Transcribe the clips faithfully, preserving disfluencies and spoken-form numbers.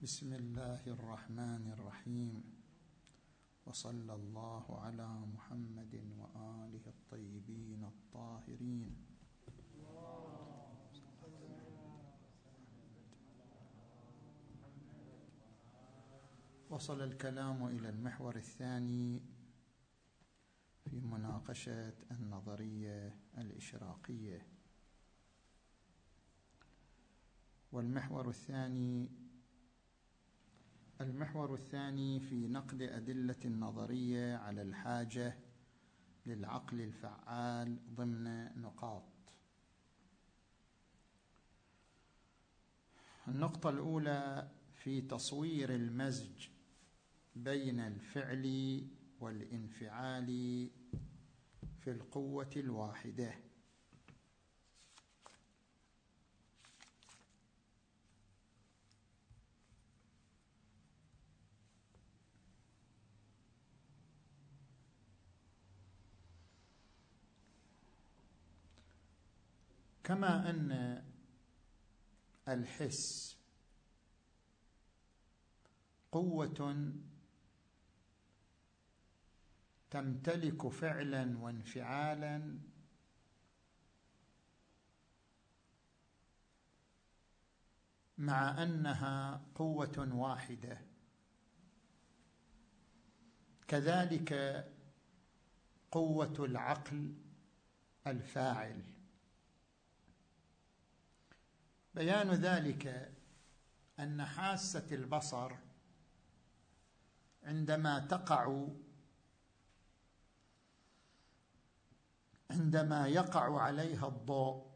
بسم الله الرحمن الرحيم، وصلى الله على محمد وآله الطيبين الطاهرين. وصل الكلام إلى المحور الثاني في مناقشة النظرية الإشراقية، والمحور الثاني المحور الثاني في نقد أدلة النظرية على الحاجة للعقل الفعال ضمن نقاط. النقطة الأولى في تصوير المزج بين الفعل والانفعال في القوة الواحدة. كما أن الحس قوة تمتلك فعلا وانفعالا، مع أنها قوة واحدة، كذلك قوة العقل الفاعل. بيان ذلك أن حاسة البصر عندما تقع عندما يقع عليها الضوء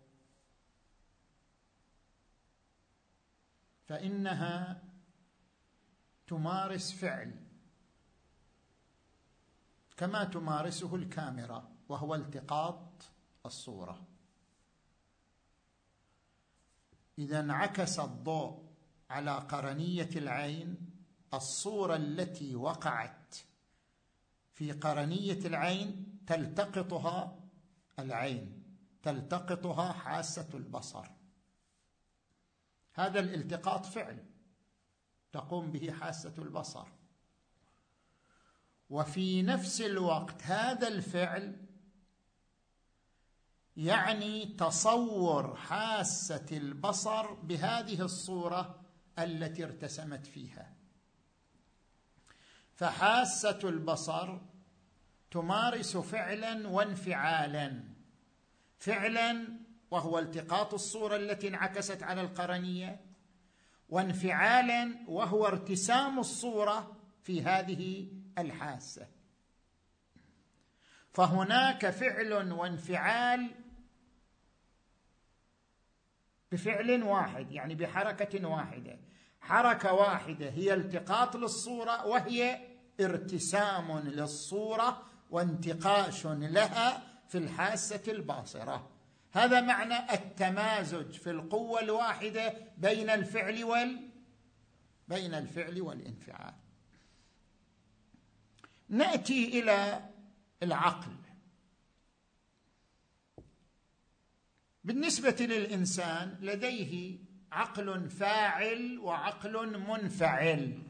فإنها تمارس فعل كما تمارسه الكاميرا، وهو التقاط الصورة. إذا انعكس الضوء على قرنية العين، الصورة التي وقعت في قرنية العين تلتقطها العين، تلتقطها حاسة البصر. هذا الالتقاط فعل تقوم به حاسة البصر، وفي نفس الوقت هذا الفعل يعني تصور حاسة البصر بهذه الصورة التي ارتسمت فيها. فحاسة البصر تمارس فعلا وانفعالا، فعلا وهو التقاط الصورة التي انعكست على القرنية، وانفعالا وهو ارتسام الصورة في هذه الحاسة. فهناك فعل وانفعال بفعل واحد، يعني بحركة واحدة. حركة واحدة هي التقاط للصورة، وهي ارتسام للصورة وانتقاش لها في الحاسة الباصرة. هذا معنى التمازج في القوة الواحدة بين الفعل وال بين الفعل والانفعال. نأتي إلى العقل. بالنسبة للإنسان لديه عقل فاعل وعقل منفعل.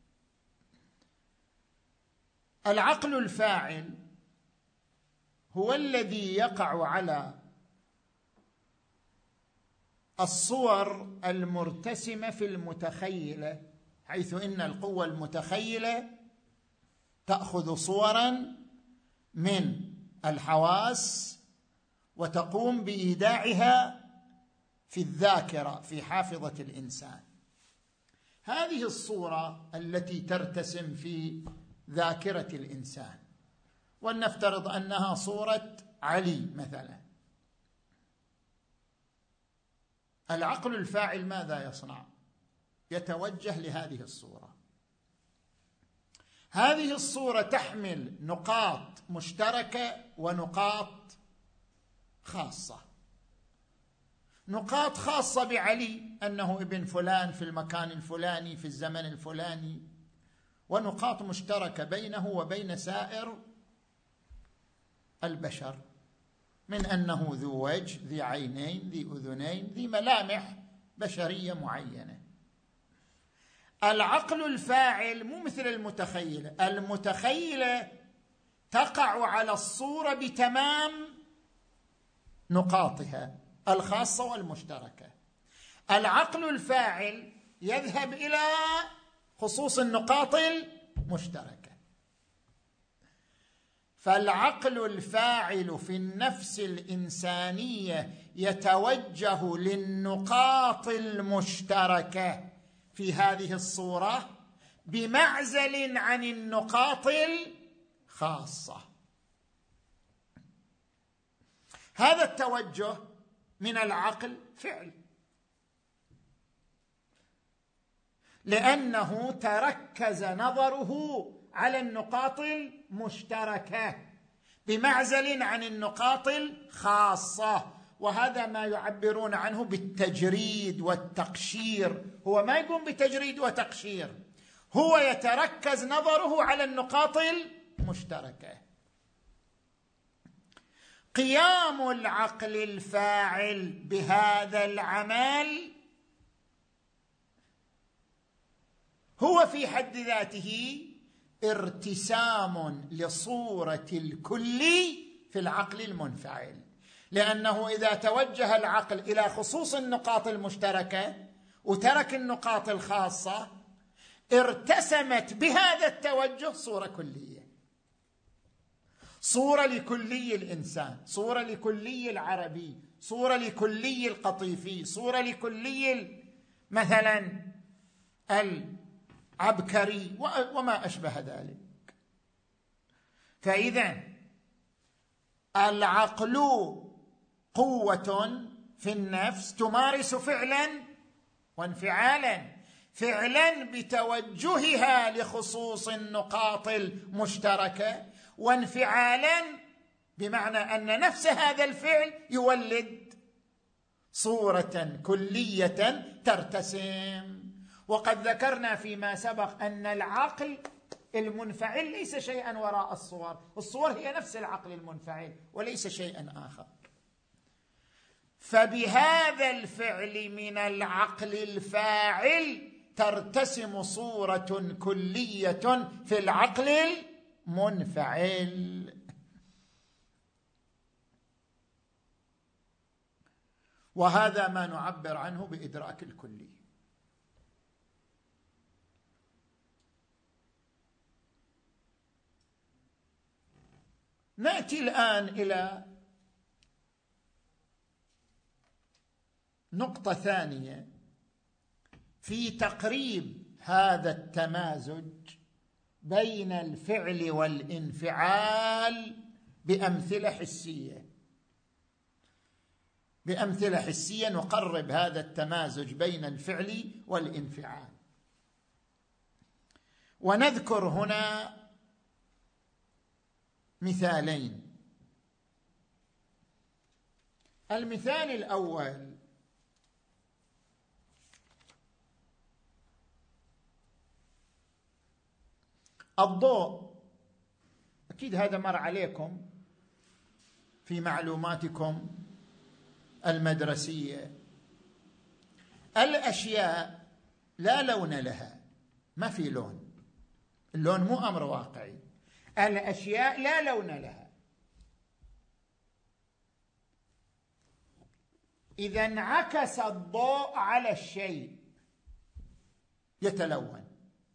العقل الفاعل هو الذي يقع على الصور المرتسمة في المتخيلة، حيث إن القوة المتخيلة تأخذ صورا من الحواس وتقوم بإيداعها في الذاكرة في حافظة الإنسان. هذه الصورة التي ترتسم في ذاكرة الإنسان، ولنفترض أنها صورة علي مثلا، العقل الفاعل ماذا يصنع؟ يتوجه لهذه الصورة. هذه الصورة تحمل نقاط مشتركة ونقاط خاصة. نقاط خاصة بعلي أنه ابن فلان في المكان الفلاني في الزمن الفلاني، ونقاط مشتركة بينه وبين سائر البشر، من أنه ذو وجه، ذي عينين، ذي أذنين، ذي ملامح بشرية معينة. العقل الفاعل مو مثل المتخيلة. المتخيلة تقع على الصورة بتمام نقاطها الخاصة والمشتركة. العقل الفاعل يذهب إلى خصوص النقاط المشتركة. فالعقل الفاعل في النفس الإنسانية يتوجه للنقاط المشتركة في هذه الصورة بمعزل عن النقاط الخاصة. هذا التوجه من العقل فعل، لأنه تركز نظره على النقاط المشتركة بمعزل عن النقاط الخاصة، وهذا ما يعبرون عنه بالتجريد والتقشير. هو ما يقوم بتجريد وتقشير، هو يتركز نظره على النقاط المشتركة. قيام العقل الفاعل بهذا العمل هو في حد ذاته ارتسام لصورة الكل في العقل المنفعل، لأنه إذا توجه العقل إلى خصوص النقاط المشتركة وترك النقاط الخاصة ارتسمت بهذا التوجه صورة كلية، صورة لكلي الإنسان، صورة لكلي العربي، صورة لكلي القطيفي، صورة لكلي مثلا العبكري وما أشبه ذلك. فإذا العقل قوة في النفس تمارس فعلا وانفعالا، فعلا بتوجهها لخصوص النقاط المشتركة، وانفعالا بمعنى أن نفس هذا الفعل يولد صورة كلية ترتسم. وقد ذكرنا فيما سبق أن العقل المنفعل ليس شيئا وراء الصور، الصور هي نفس العقل المنفعل وليس شيئا آخر. فبهذا الفعل من العقل الفاعل ترتسم صورة كلية في العقل المنفعل. وهذا ما نعبر عنه بإدراك الكلي. نأتي الآن إلى نقطة ثانية في تقريب هذا التمازج بين الفعل والانفعال بأمثلة حسية. بأمثلة حسية نقرب هذا التمازج بين الفعل والانفعال، ونذكر هنا مثالين. المثال الأول الضوء. أكيد هذا مر عليكم في معلوماتكم المدرسية. الأشياء لا لون لها، ما في لون، اللون مو أمر واقعي. الأشياء لا لون لها. إذا انعكس الضوء على الشيء يتلون.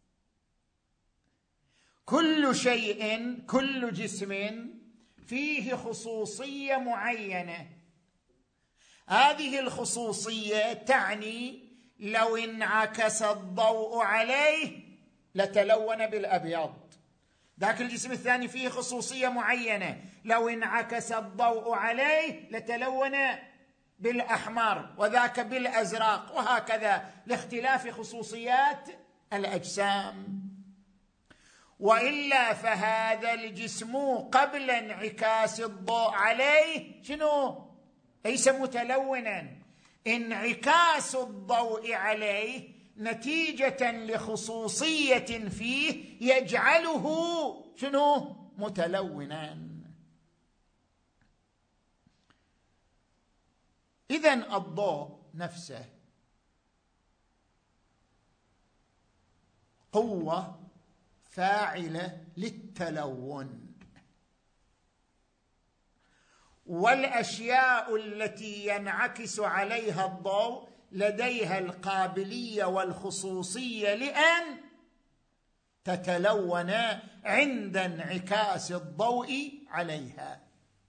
كل شيء، كل جسم فيه خصوصية معينة. هذه الخصوصية تعني لو انعكس الضوء عليه لتلون بالأبيض. ذاك الجسم الثاني فيه خصوصية معينة، لو انعكس الضوء عليه لتلون بالأحمر، وذاك بالأزرق، وهكذا لاختلاف خصوصيات الأجسام. وإلا فهذا الجسم قبل انعكاس الضوء عليه شنو؟ ليس متلونا. انعكاس الضوء عليه نتيجة لخصوصية فيه يجعله شنو؟ متلونا. إذن الضوء نفسه قوة فاعلة للتلون، والأشياء التي ينعكس عليها الضوء لديها القابلية والخصوصية لأن تتلون عند انعكاس الضوء عليها.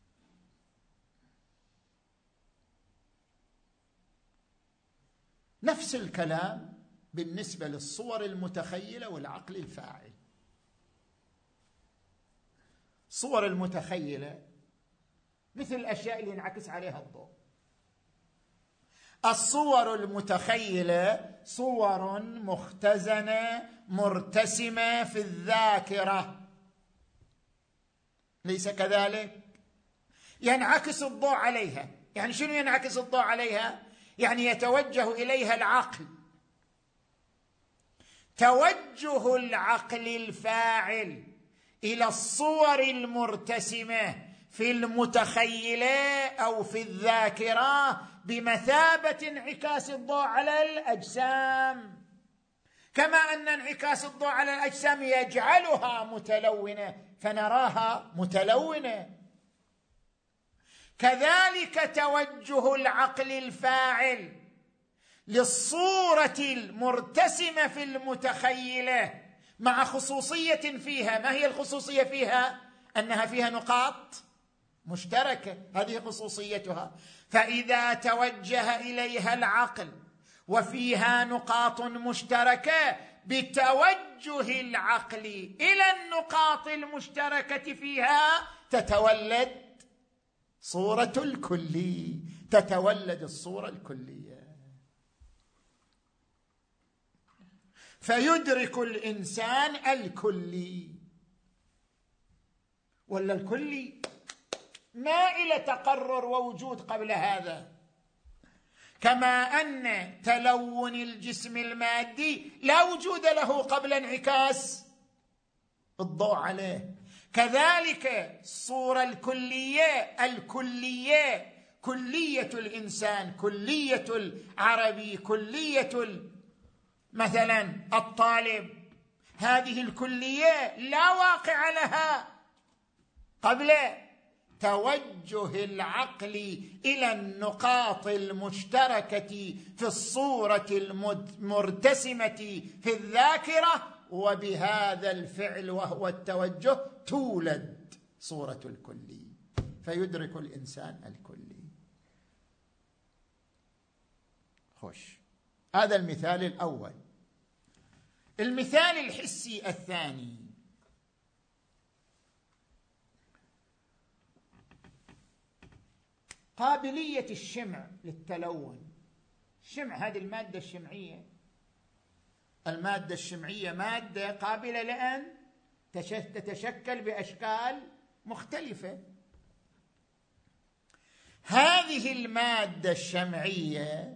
نفس الكلام بالنسبة للصور المتخيلة والعقل الفاعل. الصور المتخيلة مثل الأشياء اللي ينعكس عليها الضوء. الصور المتخيلة صور مختزنة مرتسمة في الذاكرة، ليس كذلك؟ ينعكس الضوء عليها. يعني شنو ينعكس الضوء عليها؟ يعني يتوجه إليها العقل. توجه العقل الفاعل إلى الصور المرتسمة في المتخيلة أو في الذاكرة بمثابة انعكاس الضوء على الأجسام، كما أن انعكاس الضوء على الأجسام يجعلها متلونة فنراها متلونة، كذلك توجه العقل الفاعل للصورة المرتسمة في المتخيلة مع خصوصية فيها. ما هي الخصوصية فيها؟ أنها فيها نقاط مشتركة، هذه خصوصيتها. فإذا توجه إليها العقل وفيها نقاط مشتركة، بتوجه العقل إلى النقاط المشتركة فيها تتولد صورة الكلي، تتولد الصورة الكلية. فيدرك الإنسان الكلي، ولا الكلي ما إلى تقرر ووجود قبل هذا، كما أن تلون الجسم المادي لا وجود له قبل انعكاس الضوء عليه، كذلك الصورة الكلية الكلية كلية الإنسان، كلية العربي، كلية مثلا الطالب، هذه الكلية لا واقع لها قبل توجه العقل إلى النقاط المشتركة في الصورة المرتسمة في الذاكرة، وبهذا الفعل وهو التوجه تولد صورة الكلي، فيدرك الإنسان الكلي. خوش، هذا المثال الأول. المثال الحسي الثاني، قابلية الشمع للتلون. الشمع هذه المادة الشمعية، المادة الشمعية مادة قابلة لأن تتشكل بأشكال مختلفة. هذه المادة الشمعية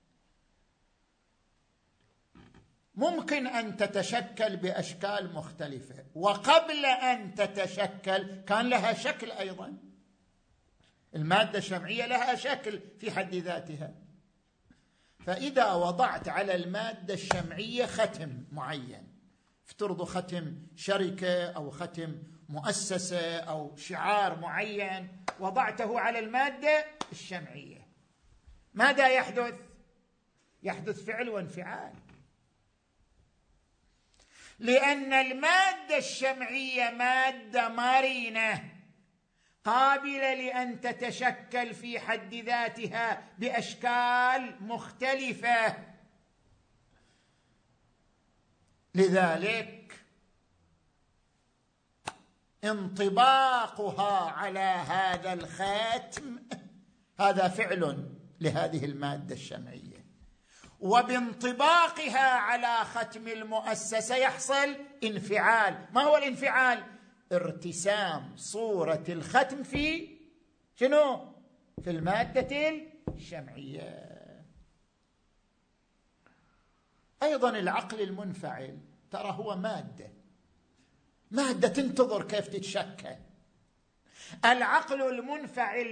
ممكن أن تتشكل بأشكال مختلفة، وقبل أن تتشكل كان لها شكل أيضا. المادة الشمعية لها شكل في حد ذاتها. فإذا وضعت على المادة الشمعية ختم معين، افترضوا ختم شركة أو ختم مؤسسة أو شعار معين، وضعته على المادة الشمعية، ماذا يحدث؟ يحدث فعل وانفعال، لأن المادة الشمعية مادة مرنة قابلة لأن تتشكل في حد ذاتها بأشكال مختلفة. لذلك انطباقها على هذا الخاتم هذا فعل لهذه المادة الشمعية، وبانطباقها على ختم المؤسسة يحصل انفعال. ما هو الانفعال؟ ارتسام صورة الختم في شنو؟ في المادة الشمعية. أيضا العقل المنفعل ترى هو مادة مادة تنتظر كيف تتشكل. العقل المنفعل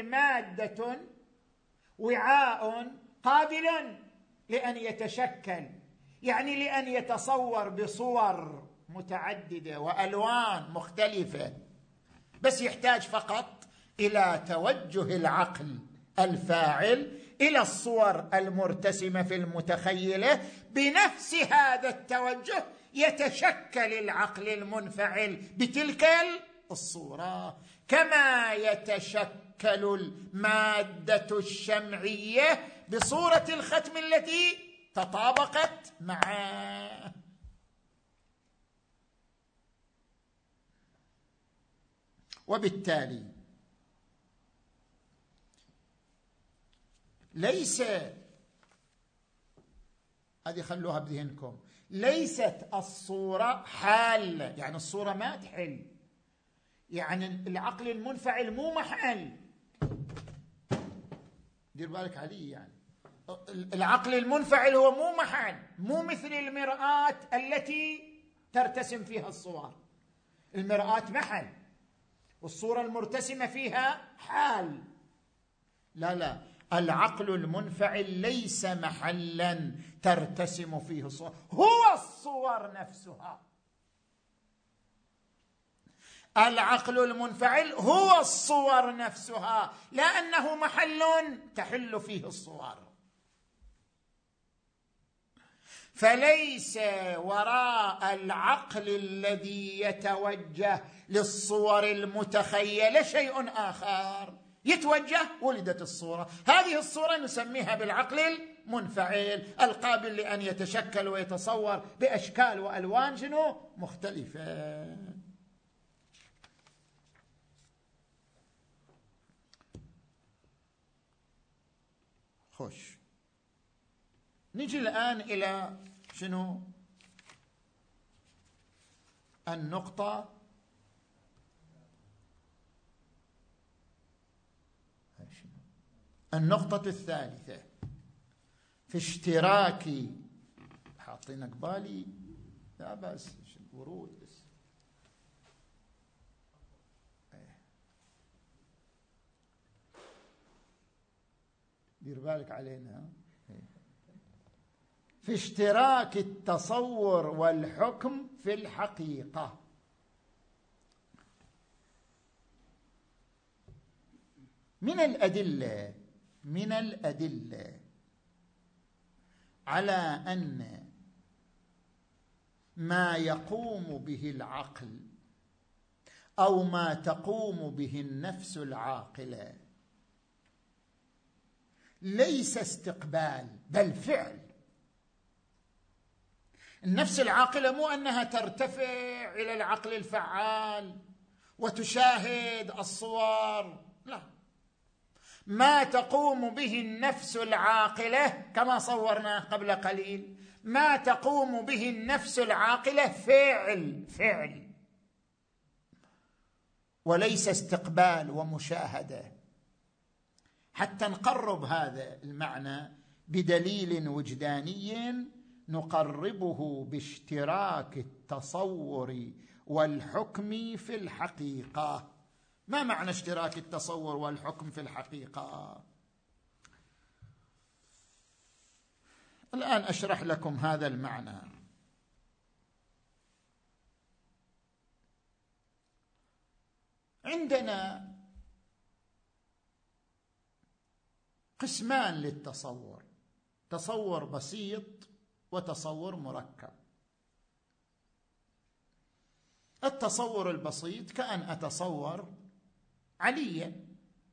مادة وعاء قابل لأن يتشكل، يعني لأن يتصور بصور متعددة وألوان مختلفة، بس يحتاج فقط إلى توجه العقل الفاعل إلى الصور المرتسمة في المتخيلة. بنفس هذا التوجه يتشكل العقل المنفعل بتلك الصورة، كما يتشكل المادة الشمعية بصورة الختم التي تطابقت معه. وبالتالي ليس، هذه خلوها بذهنكم، ليست الصورة حالة، يعني الصورة ما تحل، يعني العقل المنفعل مو محل. دير بالك علي، يعني العقل المنفعل هو مو محل، مو مثل المرآة التي ترتسم فيها الصور. المرآة محل والصورة المرتسمة فيها حال. لا لا، العقل المنفعل ليس محلا ترتسم فيه الصور، هو الصور نفسها. العقل المنفعل هو الصور نفسها، لا أنه محل تحل فيه الصور. فليس وراء العقل الذي يتوجه للصور المتخيلة شيء آخر يتوجه. ولدت الصورة، هذه الصورة نسميها بالعقل المنفعل القابل لأن يتشكل ويتصور بأشكال وألوان شنو مختلفة. خوش، نجي الآن إلى شنو النقطة النقطة الثالثة في اشتراك، حاطين قبالي لا بس ورود بس دير بالك علينا، في اشتراك التصور والحكم في الحقيقة. من الأدلة من الأدلة على أن ما يقوم به العقل أو ما تقوم به النفس العاقلة ليس استقبال بل فعل. النفس العاقلة مو أنها ترتفع إلى العقل الفعال وتشاهد الصور، لا، ما تقوم به النفس العاقلة كما صورناه قبل قليل، ما تقوم به النفس العاقلة فعل فعل وليس استقبال ومشاهدة. حتى نقرب هذا المعنى بدليل وجداني نقربه باشتراك التصور والحكم في الحقيقة. ما معنى اشتراك التصور والحكم في الحقيقة؟ الآن أشرح لكم هذا المعنى. عندنا قسمان للتصور: تصور بسيط وتصور مركب. التصور البسيط كأن أتصور عليا.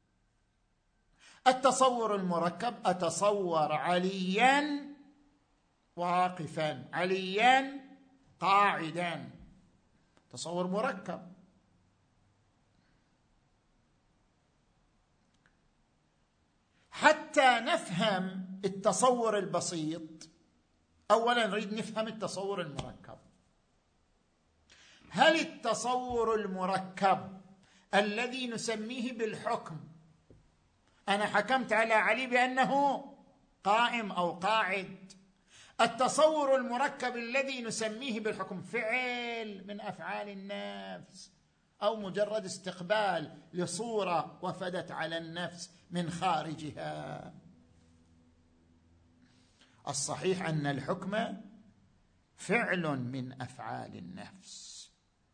التصور المركب أتصور عليا واقفا، عليا قاعدا، تصور مركب. حتى نفهم التصور البسيط أولا نريد نفهم التصور المركب. هل التصور المركب الذي نسميه بالحكم، أنا حكمت على علي بأنه قائم أو قاعد، التصور المركب الذي نسميه بالحكم فعل من أفعال النفس أو مجرد استقبال لصورة وفدت على النفس من خارجها؟ الصحيح أن الحكم فعل من أفعال النفس.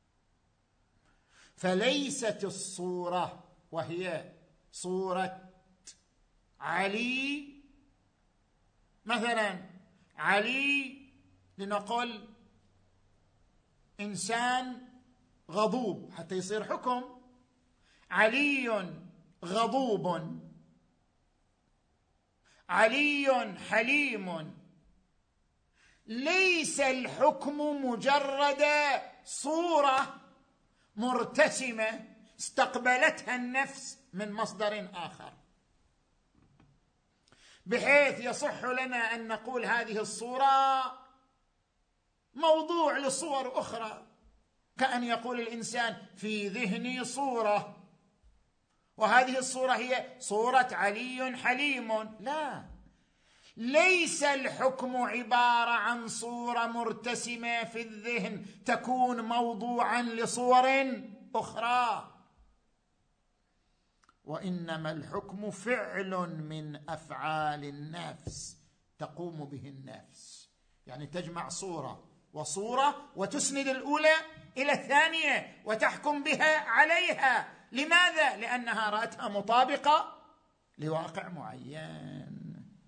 فليست الصورة وهي صورة علي، مثلا علي لنقول إنسان غضوب حتى يصير حكم، علي غضوب، علي حليم. ليس الحكم مجرد صورة مرتسمة استقبلتها النفس من مصدر آخر، بحيث يصح لنا أن نقول هذه الصورة موضوع لصور أخرى، كأن يقول الإنسان في ذهني صورة وهذه الصورة هي صورة علي حليم. لا، ليس الحكم عبارة عن صورة مرتسمة في الذهن تكون موضوعا لصور أخرى، وإنما الحكم فعل من أفعال النفس تقوم به النفس. يعني تجمع صورة وصورة وتسند الأولى إلى الثانية وتحكم بها عليها. لماذا؟ لأنها رأتها مطابقة لواقع معين.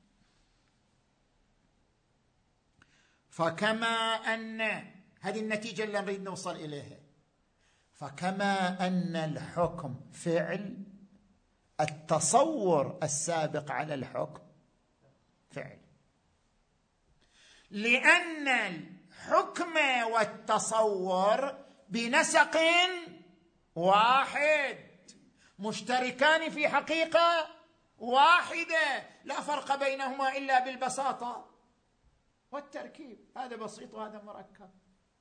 فكما أن هذه النتيجة اللي نريد نوصل إليها، فكما أن الحكم فعل، التصور السابق على الحكم فعل، لأن الحكم والتصور بنسق واحد مشتركان في حقيقة واحدة، لا فرق بينهما إلا بالبساطة والتركيب، هذا بسيط وهذا مركب.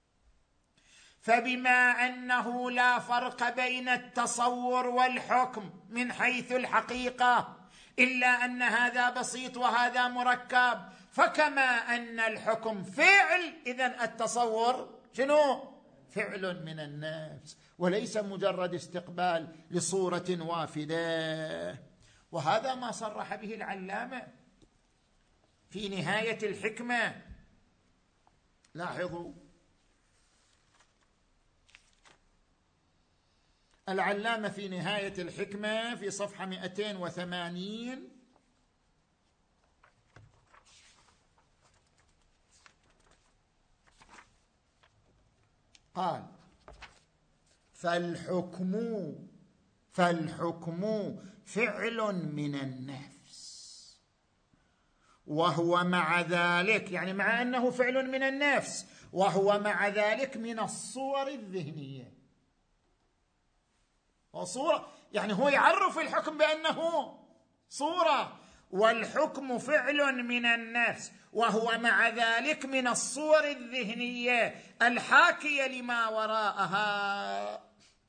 فبما أنه لا فرق بين التصور والحكم من حيث الحقيقة إلا أن هذا بسيط وهذا مركب، فكما أن الحكم فعل إذن التصور شنو؟ فعل من النفس، وليس مجرد استقبال لصورة وافدة. وهذا ما صرح به العلامة في نهاية الحكمة. لاحظوا العلامة في نهاية الحكمة في صفحة مئتين وثمانين قال: فالحكم فالحكم فعل من النفس، وهو مع ذلك، يعني مع أنه فعل من النفس، وهو مع ذلك من الصور الذهنية. وصورة يعني هو يعرف الحكم بأنه صورة، والحكم فعل من النفس وهو مع ذلك من الصور الذهنية الحاكية لما وراءها.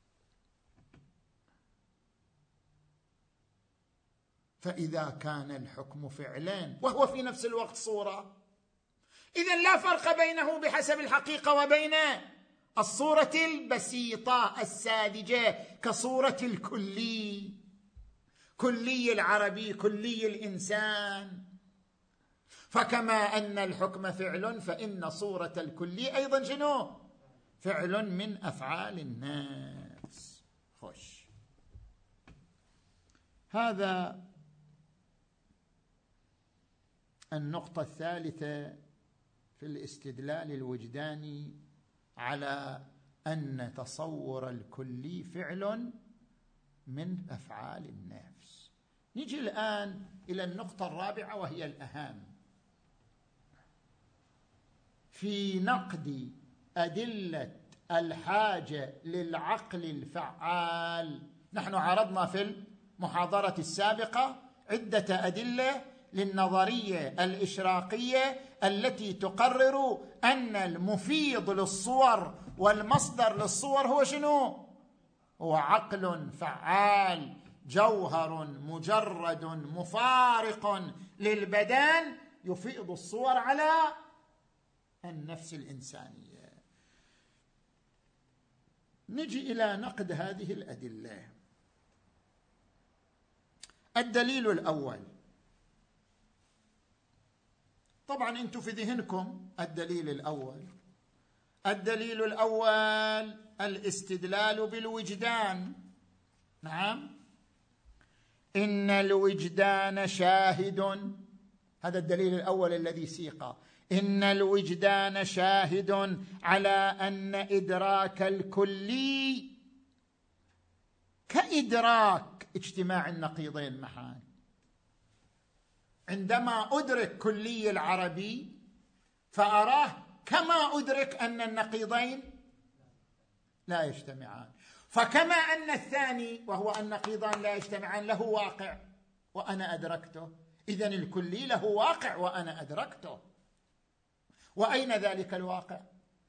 فإذا كان الحكم فعلا وهو في نفس الوقت صورة، إذن لا فرق بينه بحسب الحقيقة وبين الصورة البسيطة الساذجة كصورة الكلي، كلي العربي، كلي الإنسان. فكما أن الحكم فعل فإن صورة الكلي أيضا شنو؟ فعل من أفعال الناس. خوش، هذا النقطة الثالثة في الاستدلال الوجداني على أن تصور الكلي فعل من أفعال النفس. نجي الآن إلى النقطة الرابعة وهي الأهم في نقد أدلة الحاجة للعقل الفعال. نحن عرضنا في المحاضرة السابقة عدة أدلة للنظرية الإشراقية التي تقرر أن المفيض للصور والمصدر للصور هو شنو؟ هو عقل فعال، جوهر مجرد مفارق للبدن يفيض الصور على النفس الإنسانية. نجي إلى نقد هذه الأدلة. الدليل الأول: طبعا أنتم في ذهنكم الدليل الأول. الدليل الأول الاستدلال بالوجدان. نعم، إن الوجدان شاهد، هذا الدليل الأول الذي سيق، إن الوجدان شاهد على أن إدراك الكلي كإدراك اجتماع النقيضين معا. عندما أدرك كلي العربي فأراه كما أدرك أن النقيضين لا يجتمعان، فكما أن الثاني وهو النقيضان لا يجتمعان له واقع وأنا أدركته، إذن الكلي له واقع وأنا أدركته. وأين ذلك الواقع؟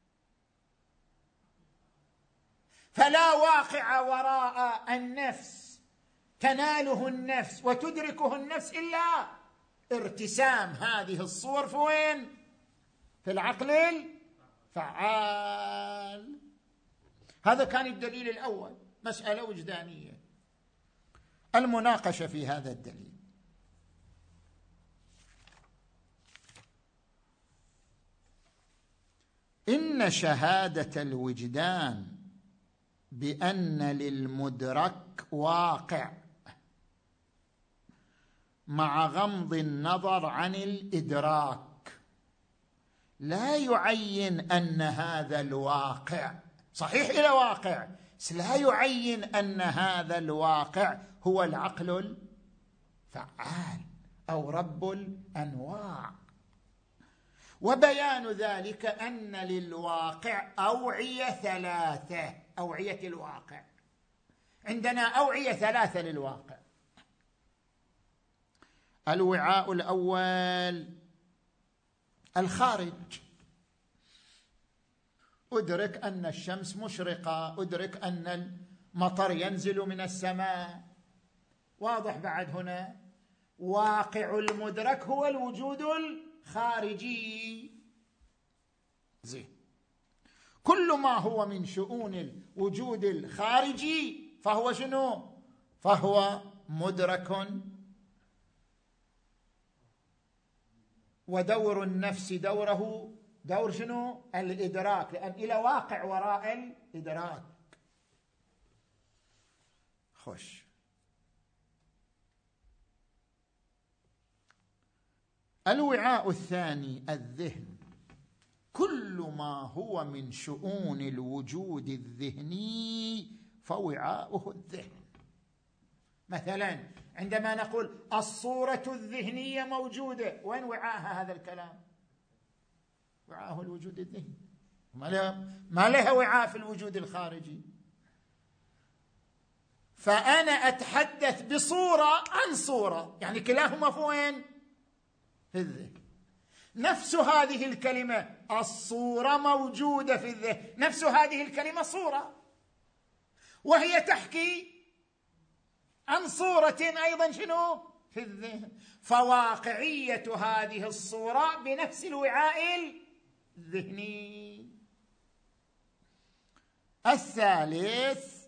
فلا واقع وراء النفس تناله النفس وتدركه النفس إلا ارتسام هذه الصور في وين؟ في العقل الفعال. هذا كان الدليل الأول، مسألة وجدانية. المناقشة في هذا الدليل. إن شهادة الوجدان بأن للمدرك واقع مع غمض النظر عن الإدراك لا يعين أن هذا الواقع صحيح إلى واقع، لا يعين أن هذا الواقع هو العقل الفعال أو رب الأنواع. وبيان ذلك أن للواقع أوعية ثلاثة، أوعية الواقع. عندنا أوعية ثلاثة للواقع. الوعاء الأول الخارج، أدرك أن الشمس مشرقة، أدرك أن المطر ينزل من السماء، واضح بعد هنا. واقع المدرك هو الوجود الخارجي. زين، كل ما هو من شؤون الوجود الخارجي فهو شنو؟ فهو مدرك. ودور النفس دوره دور شنو؟ الإدراك، لأن إلى واقع وراء الإدراك. خوش. الوعاء الثاني الذهن، كل ما هو من شؤون الوجود الذهني فوعاؤه الذهن. مثلا عندما نقول الصورة الذهنية موجودة، وين وعاءها هذا الكلام؟ وعاءه الوجود الذهني، ما لها ما لها وعاء في الوجود الخارجي. فأنا أتحدث بصورة عن صورة، يعني كلاهما في وين؟ في الذهن. نفس هذه الكلمة الصورة موجودة في الذهن، نفس هذه الكلمة صورة، وهي تحكي عن صورة أيضا شنو؟ في الذهن. فواقعية هذه الصورة بنفس الوعاء الذهني. الثالث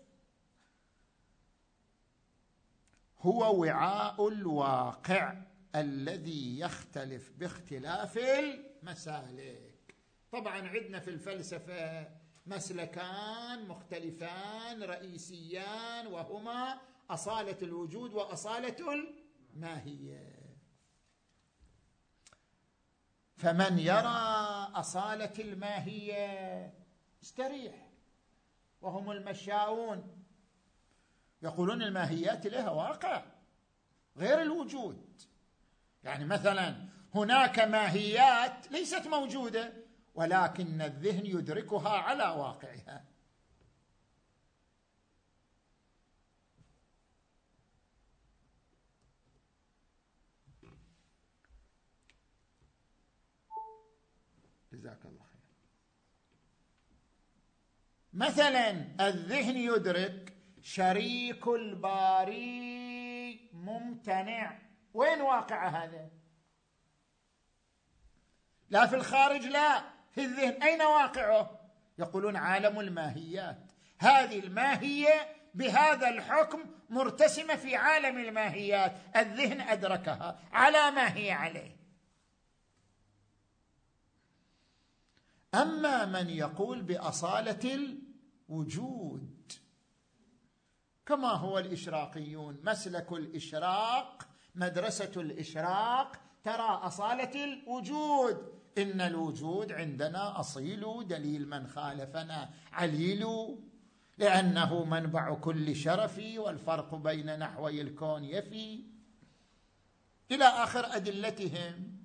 هو وعاء الواقع الذي يختلف باختلاف المسالك. طبعا عندنا في الفلسفة مسلكان مختلفان رئيسيان، وهما أصالة الوجود وأصالة الماهية. فمن يرى أصالة الماهية استريح، وهم المشاؤون يقولون الماهيات لها واقع غير الوجود. يعني مثلا هناك ماهيات ليست موجودة ولكن الذهن يدركها على واقعها. جزاك الله خير. مثلا الذهن يدرك شريك الباري ممتنع، وين واقع هذا؟ لا في الخارج لا في الذهن. أين واقعه؟ يقولون عالم الماهيات. هذه الماهية بهذا الحكم مرتسمة في عالم الماهيات، الذهن أدركها على ما هي عليه. أما من يقول بأصالة الوجود كما هو الإشراقيون، مسلك الإشراق، مدرسة الإشراق ترى أصالة الوجود، إن الوجود عندنا أصيل، دليل من خالفنا عليل، لأنه منبع كل شرف، والفرق بين نحوي الكون يفي، إلى آخر أدلتهم.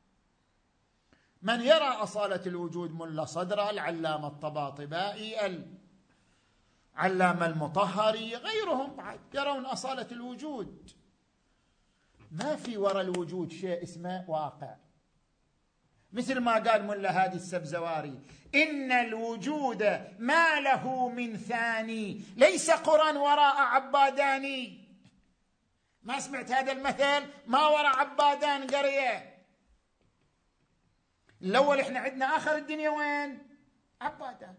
من يرى أصالة الوجود ملا صدر، العلامة الطباطبائي، العلامة المطهري، غيرهم بعد يرون أصالة الوجود. ما في وراء الوجود شيء اسمه واقع، مثل ما قال ملا هادي السبزواري: إن الوجود ما له من ثاني، ليس قرى وراء عباداني. ما سمعت هذا المثل؟ ما وراء عبادان قرية. الأول إحنا عندنا آخر الدنيا وين؟ عبادان.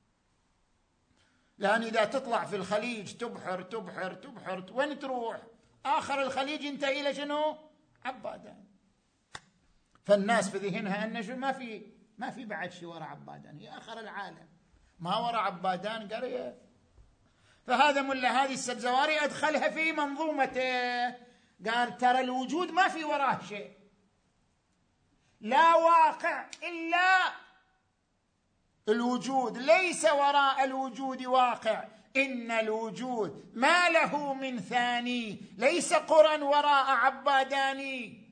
لأن إذا تطلع في الخليج تبحر تبحر تبحر، وين تروح؟ آخر الخليج ينتهي إلى شنو؟ عبادان. فالناس في ذهنها أن ما في ما في بعد شيء وراء عبادان، هي آخر العالم، ما وراء عبادان قرية. فهذا ملا هادي السبزواري أدخلها في منظومته، قال ترى الوجود ما في وراه شيء، لا واقع إلا الوجود، ليس وراء الوجود واقع، إن الوجود ما له من ثاني، ليس قرى وراء عباداني.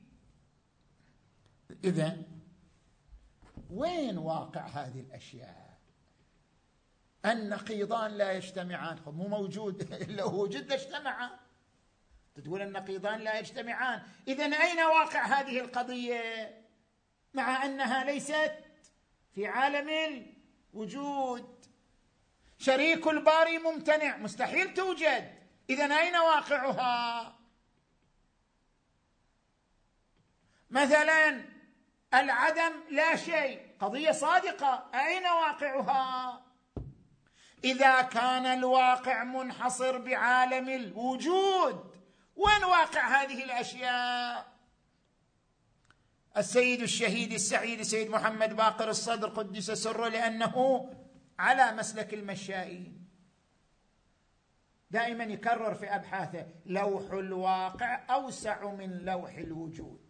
إذن وين واقع هذه الأشياء؟ النقيضان لا يجتمعان، مو موجود، لو وجد اجتمعا. تقول النقيضان لا يجتمعان، إذن أين واقع هذه القضية مع أنها ليست في عالم الوجود؟ شريك الباري ممتنع، مستحيل توجد، إذن أين واقعها؟ مثلا العدم لا شيء، قضية صادقة، أين واقعها؟ إذا كان الواقع منحصر بعالم الوجود، وين واقع هذه الأشياء؟ السيد الشهيد السعيد سيد محمد باقر الصدر قدس سره، لأنه على مسلك المشائين دائما يكرر في أبحاثه: لوح الواقع أوسع من لوح الوجود،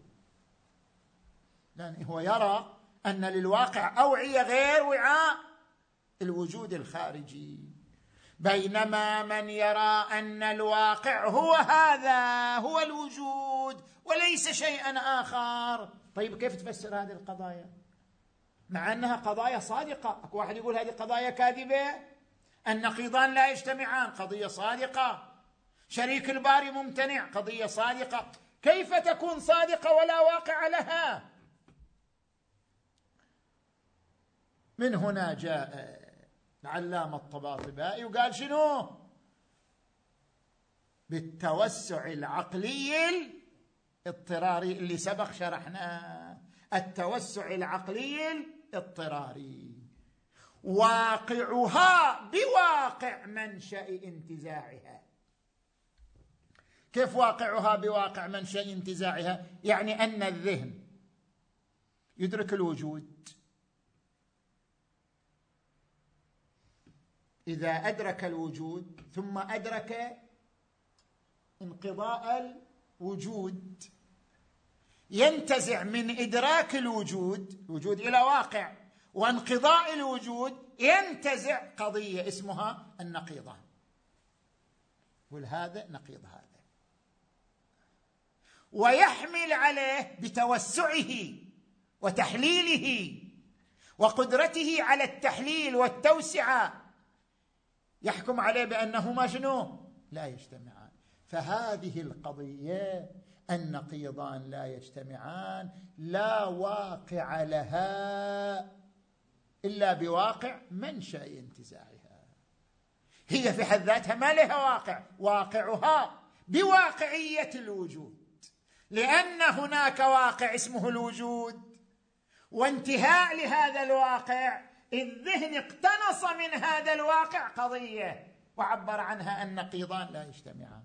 لأنه هو يرى أن للواقع أوعية غير وعاء الوجود الخارجي، بينما من يرى أن الواقع هو هذا، هو الوجود وليس شيئا آخر. طيب كيف تفسر هذه القضايا مع أنها قضايا صادقة؟ أكو واحد يقول هذه قضايا كاذبة، النقيضان لا يجتمعان، قضية صادقة، شريك الباري ممتنع، قضية صادقة، كيف تكون صادقة ولا واقع لها؟ من هنا جاء العلامة الطباطبائي وقال شنو؟ بالتوسع العقلي الاضطراري اللي سبق شرحناه، التوسع العقلي الاضطراري، واقعها بواقع منشأ انتزاعها. كيف واقعها بواقع منشأ انتزاعها؟ يعني أن الذهن يدرك الوجود، إذا أدرك الوجود ثم أدرك انقضاء الوجود، ينتزع من إدراك الوجود الوجود إلى واقع، وانقضاء الوجود ينتزع قضية اسمها النقيضة، وهذا نقيض هذا، ويحمل عليه بتوسعه وتحليله وقدرته على التحليل والتوسعة، يحكم عليه بأنهما شنو؟ لا يجتمعان. فهذه القضية النقيضان لا يجتمعان لا واقع لها إلا بواقع منشأ انتزاعها، هي في حد ذاتها ما لها واقع، واقعها بواقعية الوجود، لأن هناك واقع اسمه الوجود، وانتهاء لهذا الواقع الذهن اقتنص من هذا الواقع قضية وعبر عنها النقيضان لا يجتمعان.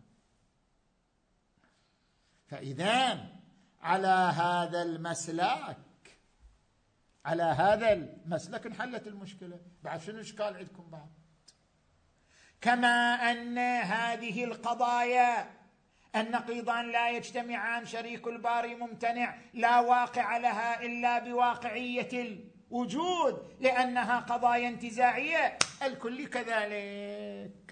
فإذن على هذا المسلك على هذا المسلك انحلت المشكلة. بعد شنو إشكال عندكم بعد؟ كما أن هذه القضايا النقيضان لا يجتمعان، شريك الباري ممتنع، لا واقع لها إلا بواقعية الوجود لأنها قضايا انتزاعية، الكل كذلك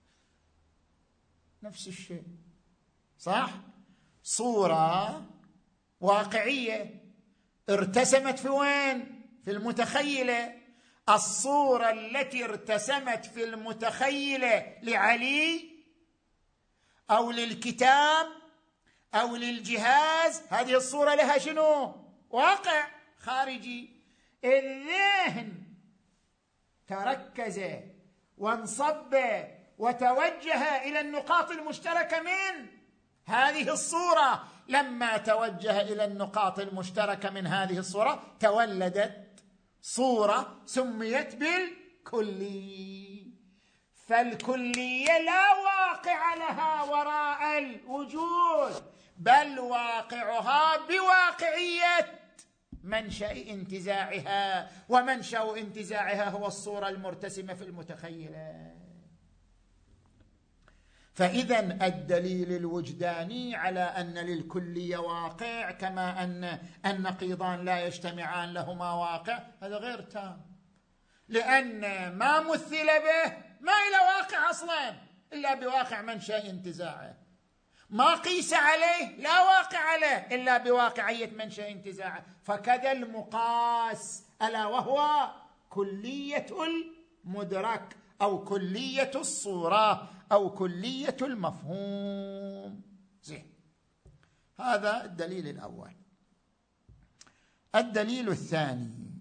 نفس الشيء، صح؟ صورة واقعية ارتسمت في وين؟ في المتخيلة. الصورة التي ارتسمت في المتخيلة لعلي أو للكتاب أو للجهاز، هذه الصورة لها شنو؟ واقع خارجي. الذهن تركز وانصب وتوجه إلى النقاط المشتركة من هذه الصورة. لما توجه إلى النقاط المشتركة من هذه الصورة تولدت صورة سميت بالكلي. فالكلية لا واقع لها وراء الوجود، بل واقعها بواقعية منشأ انتزاعها، ومنشأ انتزاعها هو الصورة المرتسمة في المتخيلة. فإذا الدليل الوجداني على أن للكلية واقع كما أن النقيضان لا يجتمعان لهما واقع، هذا غير تام، لأن ما مثل به ما إلى واقع أصلا إلا بواقع منشأ انتزاعه، ما قيس عليه لا واقع عليه إلا بواقعية منشأ انتزاعه. فكذا المقاس ألا وهو كلية المدرك أو كلية الصورة أو كلية المفهوم. زين، هذا الدليل الأول. الدليل الثاني،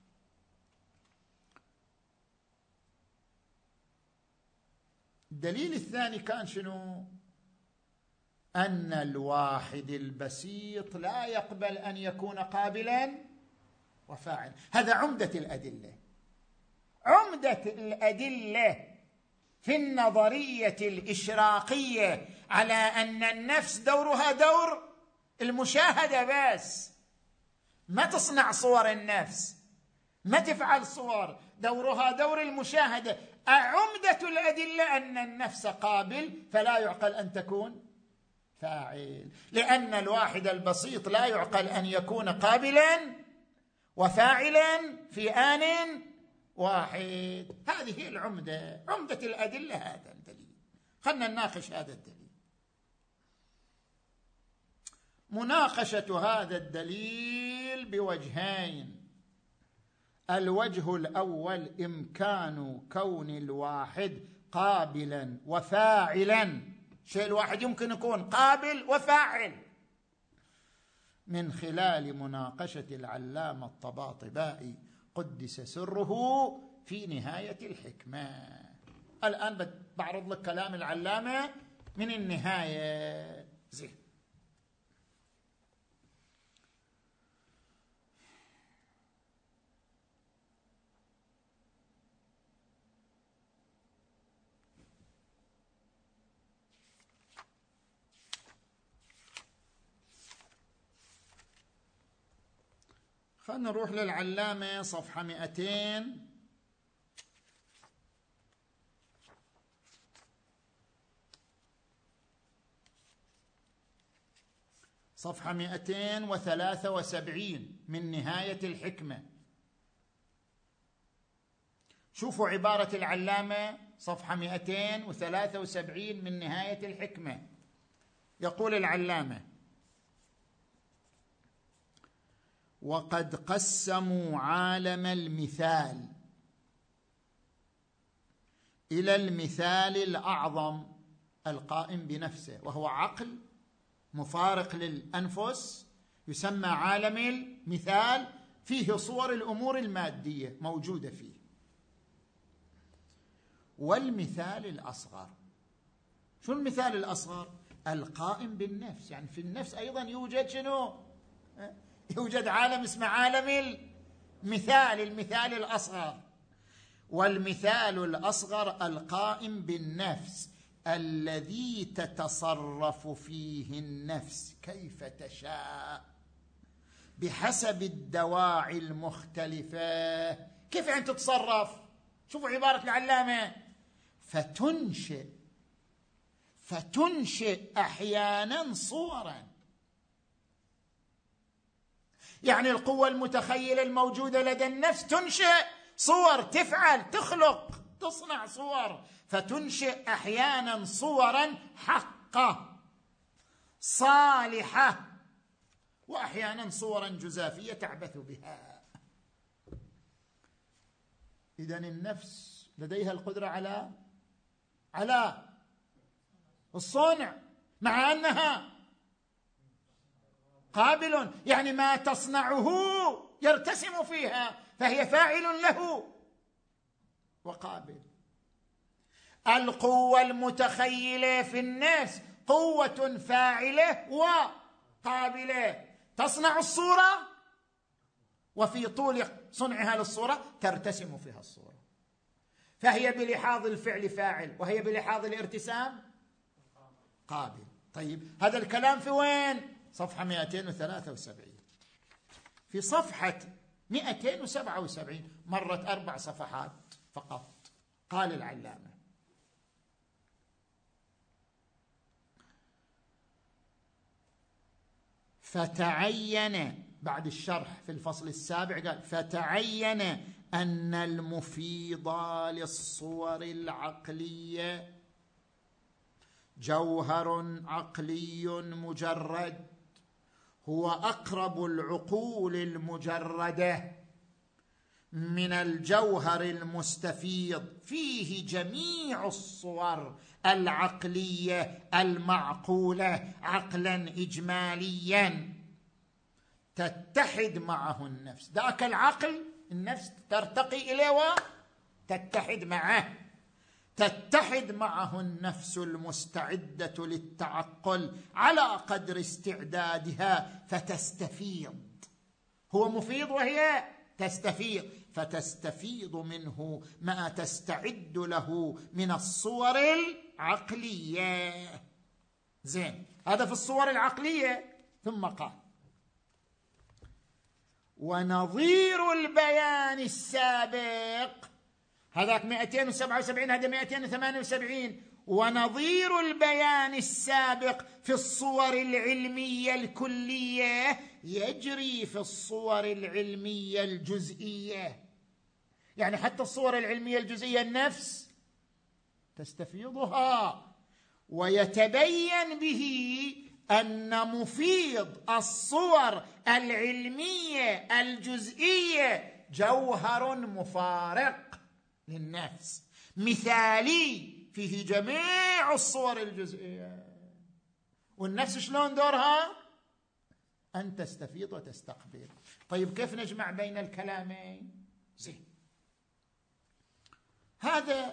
الدليل الثاني كان شنو؟ أن الواحد البسيط لا يقبل أن يكون قابلا وفاعل. هذا عمدة الأدلة، عمدة الأدلة في النظرية الإشراقية على أن النفس دورها دور المشاهدة بس، ما تصنع صور النفس، ما تفعل صور، دورها دور المشاهدة. عمدة الأدلة أن النفس قابل، فلا يعقل أن تكون فاعل، لأن الواحد البسيط لا يعقل أن يكون قابلا وفاعلا في آن واحد. هذه العمدة، عمدة الأدلة هذا الدليل. خلنا نناقش هذا الدليل. مناقشة هذا الدليل بوجهين. الوجه الأول إمكان كون الواحد قابلا وفاعلا، شيء الواحد يمكن يكون قابل وفاعل، من خلال مناقشة العلامة الطباطبائي قدس سره في نهاية الحكمة. الآن بعرض لك كلام العلامة من النهاية. زين، خلنا نروح للعلامة صفحة مئتين صفحة مئتين وثلاثة وسبعين من نهاية الحكمة. شوفوا عبارة العلامة صفحة مئتين وثلاثة وسبعين من نهاية الحكمة. يقول العلامة: وقد قسموا عالم المثال إلى المثال الأعظم القائم بنفسه، وهو عقل مفارق للأنفس، يسمى عالم المثال، فيه صور الأمور المادية موجودة فيه. والمثال الأصغر، شو المثال الأصغر؟ القائم بالنفس، يعني في النفس أيضا يوجد شنو؟ يوجد عالم اسمه عالم المثال، المثال الأصغر. والمثال الأصغر القائم بالنفس الذي تتصرف فيه النفس كيف تشاء بحسب الدواعي المختلفة. كيف يعني تتصرف؟ شوفوا عبارة العلامة: فتنشئ فتنشئ أحيانا صورا. يعني القوة المتخيلة الموجودة لدى النفس تنشئ صور، تفعل، تخلق، تصنع صور. فتنشئ أحيانا صورا حقة صالحة، وأحيانا صورا جزافية تعبث بها. إذن النفس لديها القدرة على على الصنع، مع أنها قابل، يعني ما تصنعه يرتسم فيها، فهي فاعل له وقابل. القوة المتخيلة في النفس قوة فاعلة وقابلة، تصنع الصورة، وفي طول صنعها للصورة ترتسم فيها الصورة، فهي بلحاظ الفعل فاعل، وهي بلحاظ الارتسام قابل. طيب هذا الكلام في وين؟ صفحة مئتين وثلاثة وسبعين. في صفحة مئتين وسبعة وسبعين مرت أربع صفحات فقط. قال العلامة: فتعين، بعد الشرح في الفصل السابع قال: فتعين أن المفيض للصور العقلية جوهر عقلي مجرد، هو أقرب العقول المجردة من الجوهر المستفيض، فيه جميع الصور العقلية المعقولة عقلا إجماليا تتحد معه النفس. ذاك العقل النفس ترتقي إليه وتتحد معه، تتحد معه النفس المستعدة للتعقل على قدر استعدادها فتستفيض. هو مفيض وهي تستفيض، فتستفيض منه ما تستعد له من الصور العقلية. زين، هذا في الصور العقلية. ثم قال: ونظير البيان السابق، هذاك مئتين وسبعة وسبعين، هذا مئتين وثمانية وسبعين. ونظير البيان السابق في الصور العلمية الكلية يجري في الصور العلمية الجزئية. يعني حتى الصور العلمية الجزئية النفس تستفيضها، ويتبين به أن مفيض الصور العلمية الجزئية جوهر مفارق للنفس، مثالي فيه جميع الصور الجزئية. والنفس شلون دورها؟ أن تستفيض وتستقبل. طيب كيف نجمع بين الكلامين؟ زين، هذا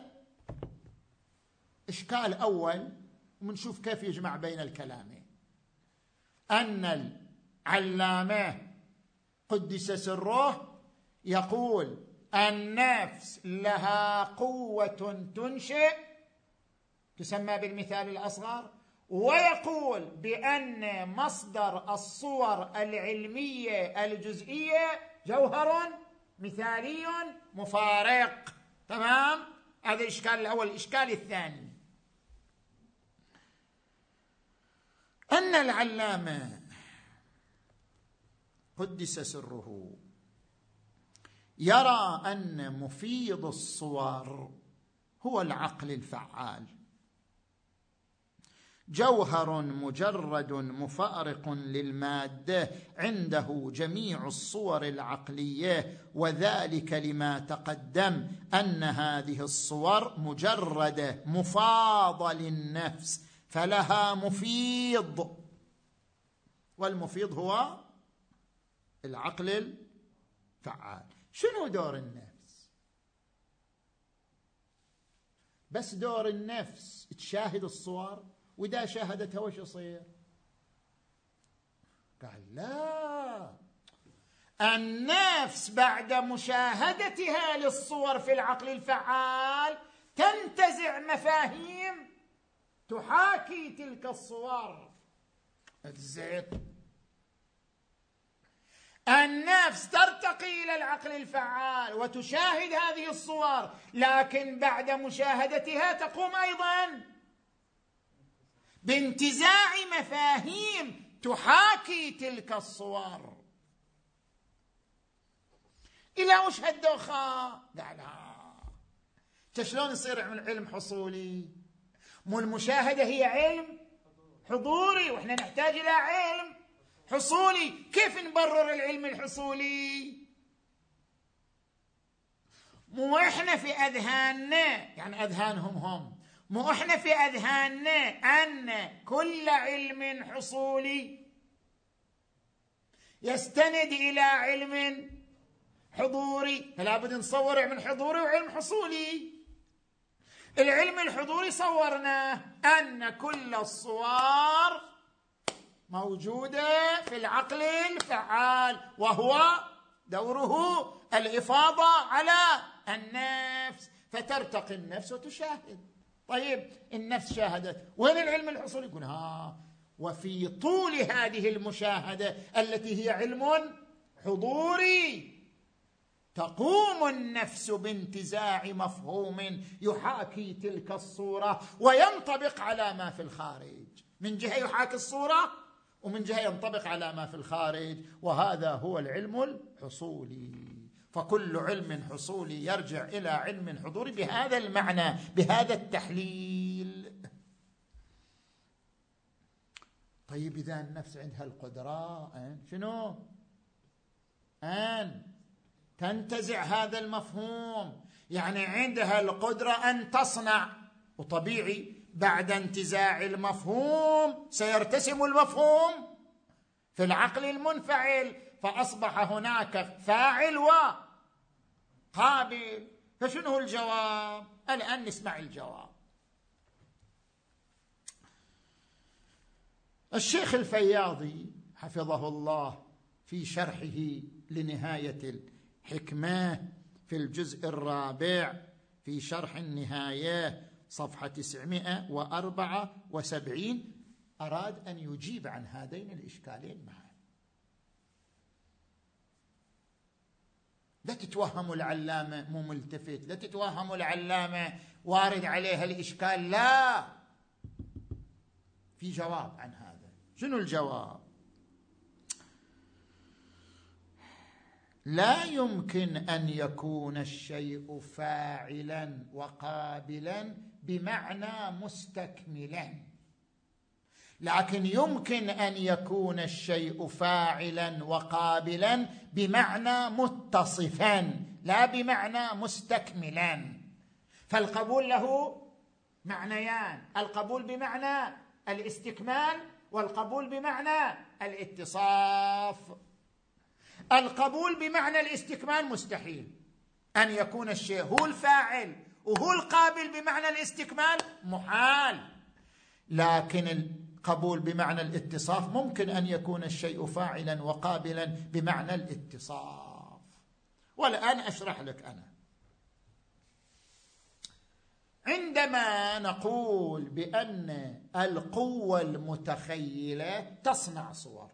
إشكال أول، ومنشوف كيف يجمع بين الكلامين. أن العلامة قدس سره يقول النفس لها قوة تنشئ تسمى بالمثال الأصغر، ويقول بأن مصدر الصور العلمية الجزئية جوهر مثالي مفارق. تمام؟ هذا الإشكال الأول. الإشكال الثاني أن العلامة قدس سره يرى أن مفيض الصور هو العقل الفعال، جوهر مجرد مفارق للمادة، عنده جميع الصور العقلية، وذلك لما تقدم أن هذه الصور مجردة مفاضة للنفس، فلها مفيض، والمفيض هو العقل الفعال. شنو دور النفس؟ بس دور النفس تشاهد الصور، وإذا شاهدتها وش يصير؟ قال لا، النفس بعد مشاهدتها للصور في العقل الفعال تنتزع مفاهيم تحاكي تلك الصور. زين، النفس ترتقي إلى العقل الفعال وتشاهد هذه الصور، لكن بعد مشاهدتها تقوم أيضا بانتزاع مفاهيم تحاكي تلك الصور. إلى وش هالدوخة؟ قال لا، شلون يصير علم حصولي؟ مو المشاهدة هي علم حضوري، وإحنا نحتاج إلى علم حصولي. كيف نبرر العلم الحصولي؟ مو إحنا في أذهاننا، يعني أذهانهم هم، مو إحنا في أذهاننا أن كل علم حصولي يستند إلى علم حضوري، فلا بد نصور علم حضوري وعلم حصولي. العلم الحضوري صورناه أن كل الصور موجودة في العقل الفعال، وهو دوره الإفاضة على النفس، فترتقي النفس وتشاهد. طيب النفس شاهدت، وين العلم الحصولي؟ يقول ها، وفي طول هذه المشاهدة التي هي علم حضوري تقوم النفس بانتزاع مفهوم يحاكي تلك الصورة وينطبق على ما في الخارج. من جهة يحاكي الصورة، ومن جهة ينطبق على ما في الخارج، وهذا هو العلم الحصولي. فكل علم حصولي يرجع إلى علم حضوري بهذا المعنى، بهذا التحليل. طيب إذا النفس عندها القدرة أن شنو؟ أن تنتزع هذا المفهوم، يعني عندها القدرة أن تصنع، وطبيعي بعد انتزاع المفهوم سيرتسم المفهوم في العقل المنفعل، فأصبح هناك فاعل وقابل. فشنو الجواب؟ الآن نسمع الجواب. الشيخ الفياضي حفظه الله في شرحه لنهاية الحكمة في الجزء الرابع في شرح النهاية صفحة تسعمائة وأربعة وسبعين أراد أن يجيب عن هذين الإشكالين معا. لا تتوهموا العلامة مو ملتفت، لا تتوهموا العلامة وارد عليها الإشكال، لا، في جواب عن هذا. شنو الجواب؟ لا يمكن أن يكون الشيء فاعلا وقابلا بمعنى مستكملا، لكن يمكن أن يكون الشيء فاعلا وقابلا بمعنى متصفا لا بمعنى مستكملا. فالقبول له معنيان، القبول بمعنى الاستكمال، والقبول بمعنى الاتصاف. القبول بمعنى الاستكمال مستحيل أن يكون الشيء هو الفاعل وهو القابل بمعنى الاستكمال، محال. لكن القبول بمعنى الاتصاف ممكن أن يكون الشيء فاعلا وقابلا بمعنى الاتصاف. والآن أشرح لك أنا. عندما نقول بأن القوة المتخيلة تصنع صور،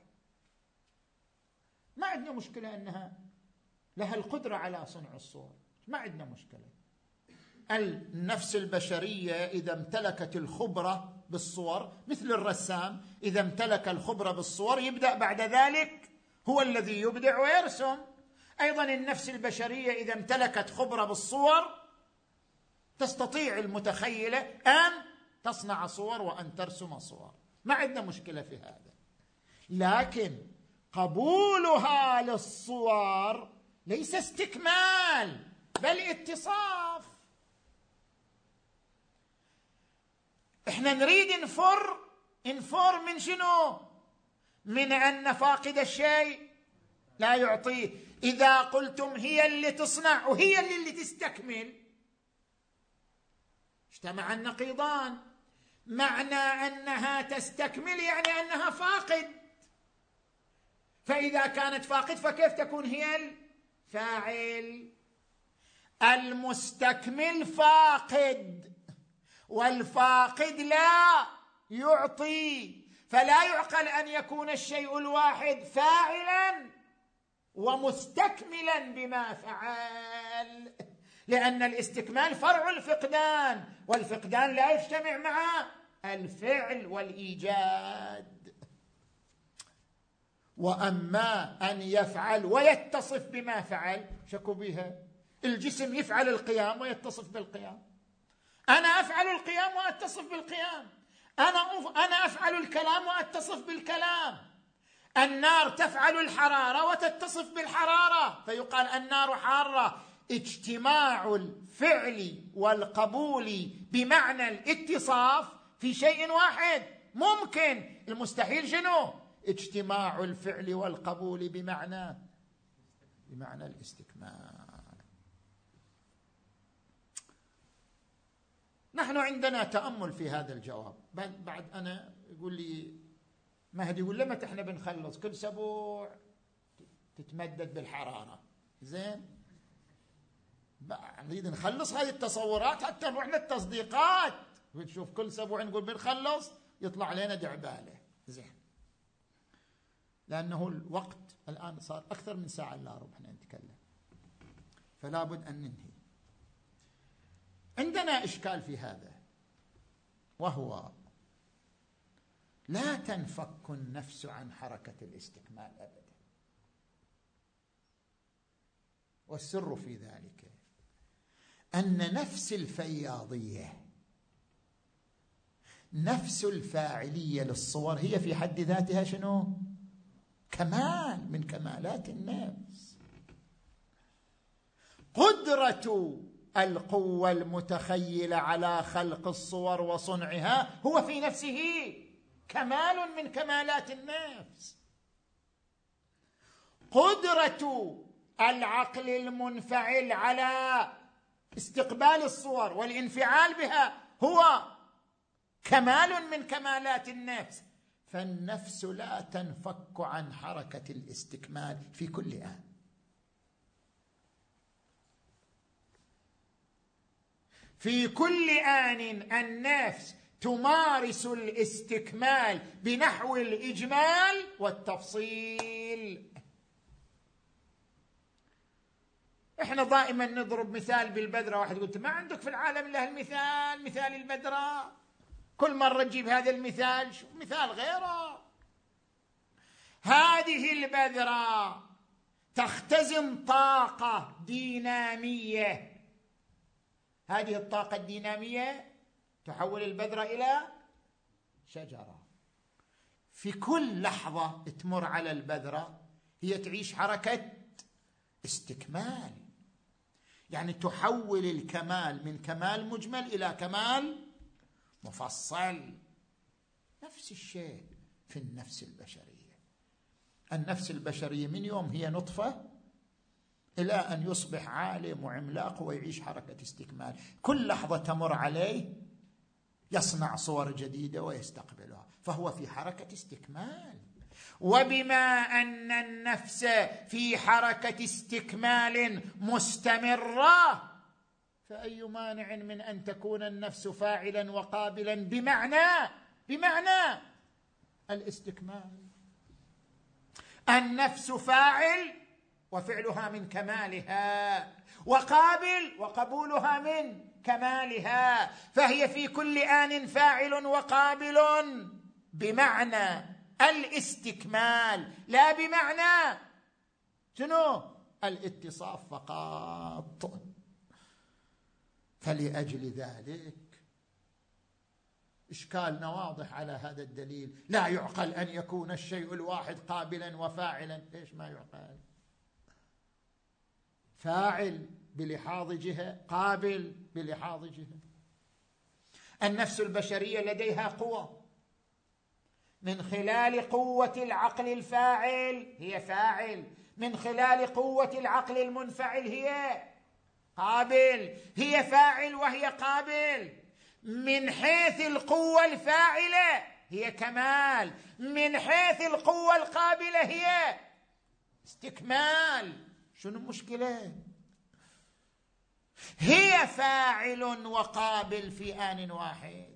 ما عندنا مشكلة أنها لها القدرة على صنع الصور، ما عندنا مشكلة. النفس البشرية إذا امتلكت الخبرة بالصور، مثل الرسام إذا امتلك الخبرة بالصور يبدأ بعد ذلك هو الذي يبدع ويرسم. أيضا النفس البشرية إذا امتلكت خبرة بالصور تستطيع المتخيلة أن تصنع صور وأن ترسم صور، ما عندنا مشكلة في هذا. لكن قبولها للصور ليس استكمال بل اتصاف. احنا نريد نفر نفر من شنو؟ من أن فاقد الشيء لا يعطيه. إذا قلتم هي اللي تصنع وهي اللي, اللي تستكمل اجتمع النقيضان. معنى أنها تستكمل يعني أنها فاقد، فإذا كانت فاقد فكيف تكون هي الفاعل؟ المستكمل فاقد، والفاقد لا يعطي، فلا يعقل أن يكون الشيء الواحد فاعلا ومستكملا بما فعل، لأن الاستكمال فرع الفقدان، والفقدان لا يجتمع مع الفعل والإيجاد. وأما أن يفعل ويتصف بما فعل شكوا بها. الجسم يفعل القيام ويتصف بالقيام، أنا أفعل القيام وأتصف بالقيام، أنا أنا أفعل الكلام وأتصف بالكلام. النار تفعل الحرارة وتتصف بالحرارة، فيقال النار حارة. اجتماع الفعل والقبول بمعنى الاتصاف في شيء واحد ممكن، المستحيل شنو؟ اجتماع الفعل والقبول بمعنى بمعنى الاستكمال. نحن عندنا تأمل في هذا الجواب. بعد أنا يقول لي مهدي يقول لما احنا بنخلص كل أسبوع تتمدد بالحرارة، زين نريد نخلص هذه التصورات حتى نروح للتصديقات، ونشوف كل أسبوع نقول بنخلص يطلع لنا دعبالة، زين لأنه الوقت الآن صار أكثر من ساعة إلا ربع احنا نتكلم، فلا بد أن ننهي. عندنا إشكال في هذا، وهو لا تنفك النفس عن حركة الاستكمال أبدا، والسر في ذلك أن نفس الفياضية، نفس الفاعلية للصور هي في حد ذاتها شنو؟ كمال من كمالات النفس. قدرة القوة المتخيلة على خلق الصور وصنعها هو في نفسه كمال من كمالات النفس. قدرة العقل المنفعل على استقبال الصور والانفعال بها هو كمال من كمالات النفس. فالنفس لا تنفك عن حركة الاستكمال في كل آن. في كل آن النفس تمارس الاستكمال بنحو الإجمال والتفصيل. احنا دائما نضرب مثال بالبذرة، واحد قلت ما عندك في العالم الا المثال، مثال البذرة، كل مرة نجيب هذا المثال، شوف مثال غيره. هذه البذرة تختزن طاقة دينامية، هذه الطاقة الدينامية تحول البذرة إلى شجرة. في كل لحظة تمر على البذرة هي تعيش حركة استكمال، يعني تحول الكمال من كمال مجمل إلى كمال مفصل. نفس الشيء في النفس البشرية. النفس البشرية من يوم هي نطفة إلى أن يصبح عالم وعملاق ويعيش حركة استكمال، كل لحظة تمر عليه يصنع صور جديدة ويستقبلها، فهو في حركة استكمال. وبما أن النفس في حركة استكمال مستمرة، فأي مانع من أن تكون النفس فاعلا وقابلا بمعنى بمعنى الاستكمال. النفس فاعل وفعلها من كمالها، وقابل وقبولها من كمالها، فهي في كل آن فاعل وقابل بمعنى الاستكمال، لا بمعنى شنو؟ الاتصاف فقط. فلأجل ذلك إشكالنا واضح على هذا الدليل. لا يعقل أن يكون الشيء الواحد قابلا وفاعلا. ليش ما يعقل؟ فاعل بلحاظ جهة، قابل بلحاظ جهة. النفس البشرية لديها قوة، من خلال قوة العقل الفاعل هي فاعل، من خلال قوة العقل المنفعل هي قابل. هي فاعل وهي قابل. من حيث القوة الفاعلة هي كمال، من حيث القوة القابلة هي استكمال. شنو المشكلة؟ هي فاعل وقابل في آن واحد.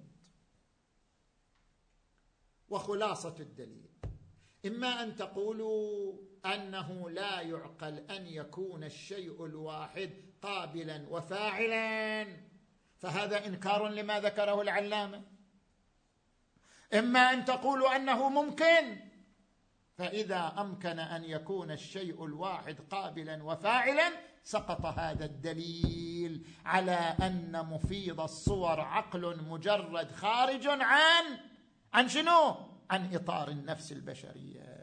وخلاصة الدليل إما أن تقولوا أنه لا يعقل أن يكون الشيء الواحد قابلا وفاعلا، فهذا إنكار لما ذكره العلامة. إما أن تقولوا أنه ممكن، فإذا أمكن أن يكون الشيء الواحد قابلا وفاعلا سقط هذا الدليل على أن مفيد الصور عقل مجرد خارج عن عن شنو؟ عن إطار النفس البشرية.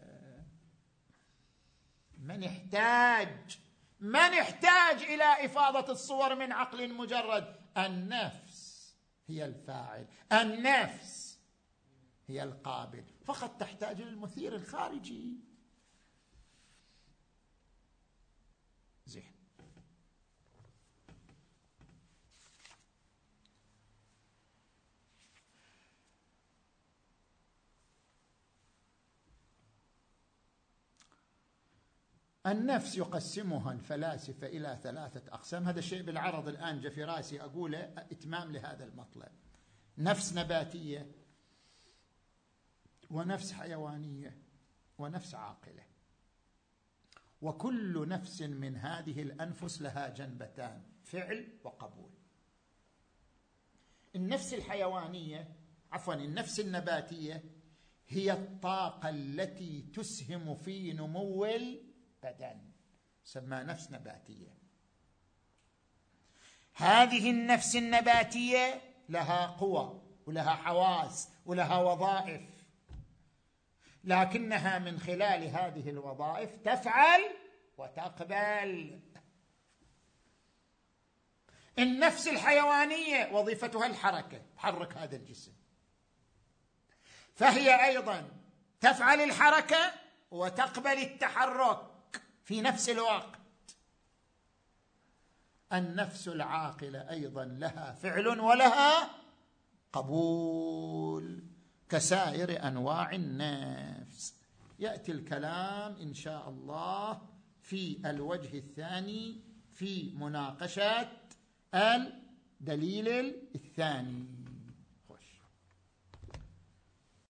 من يحتاج من يحتاج إلى إفاضة الصور من عقل مجرد؟ النفس هي الفاعل، النفس هي القابل، فقط تحتاج للمثير الخارجي. زين. النفس يقسمها الفلاسفة إلى ثلاثة أقسام. هذا الشيء بالعرض الآن جاء في راسي أقوله إتمام لهذا المطلب. نفس نباتية، ونفس حيوانية، ونفس عاقلة. وكل نفس من هذه الأنفس لها جنبتان، فعل وقبول. النفس الحيوانية عفوا النفس النباتية هي الطاقة التي تسهم في نمو البدن، سمى نفس نباتية. هذه النفس النباتية لها قوى ولها حواس ولها وظائف، لكنها من خلال هذه الوظائف تفعل وتقبل. النفس الحيوانية وظيفتها الحركة، تحرك هذا الجسم، فهي أيضا تفعل الحركة وتقبل التحرك في نفس الوقت. النفس العاقلة أيضا لها فعل ولها قبول كسائر أنواع النفس. يأتي الكلام إن شاء الله في الوجه الثاني في مناقشة الدليل الثاني.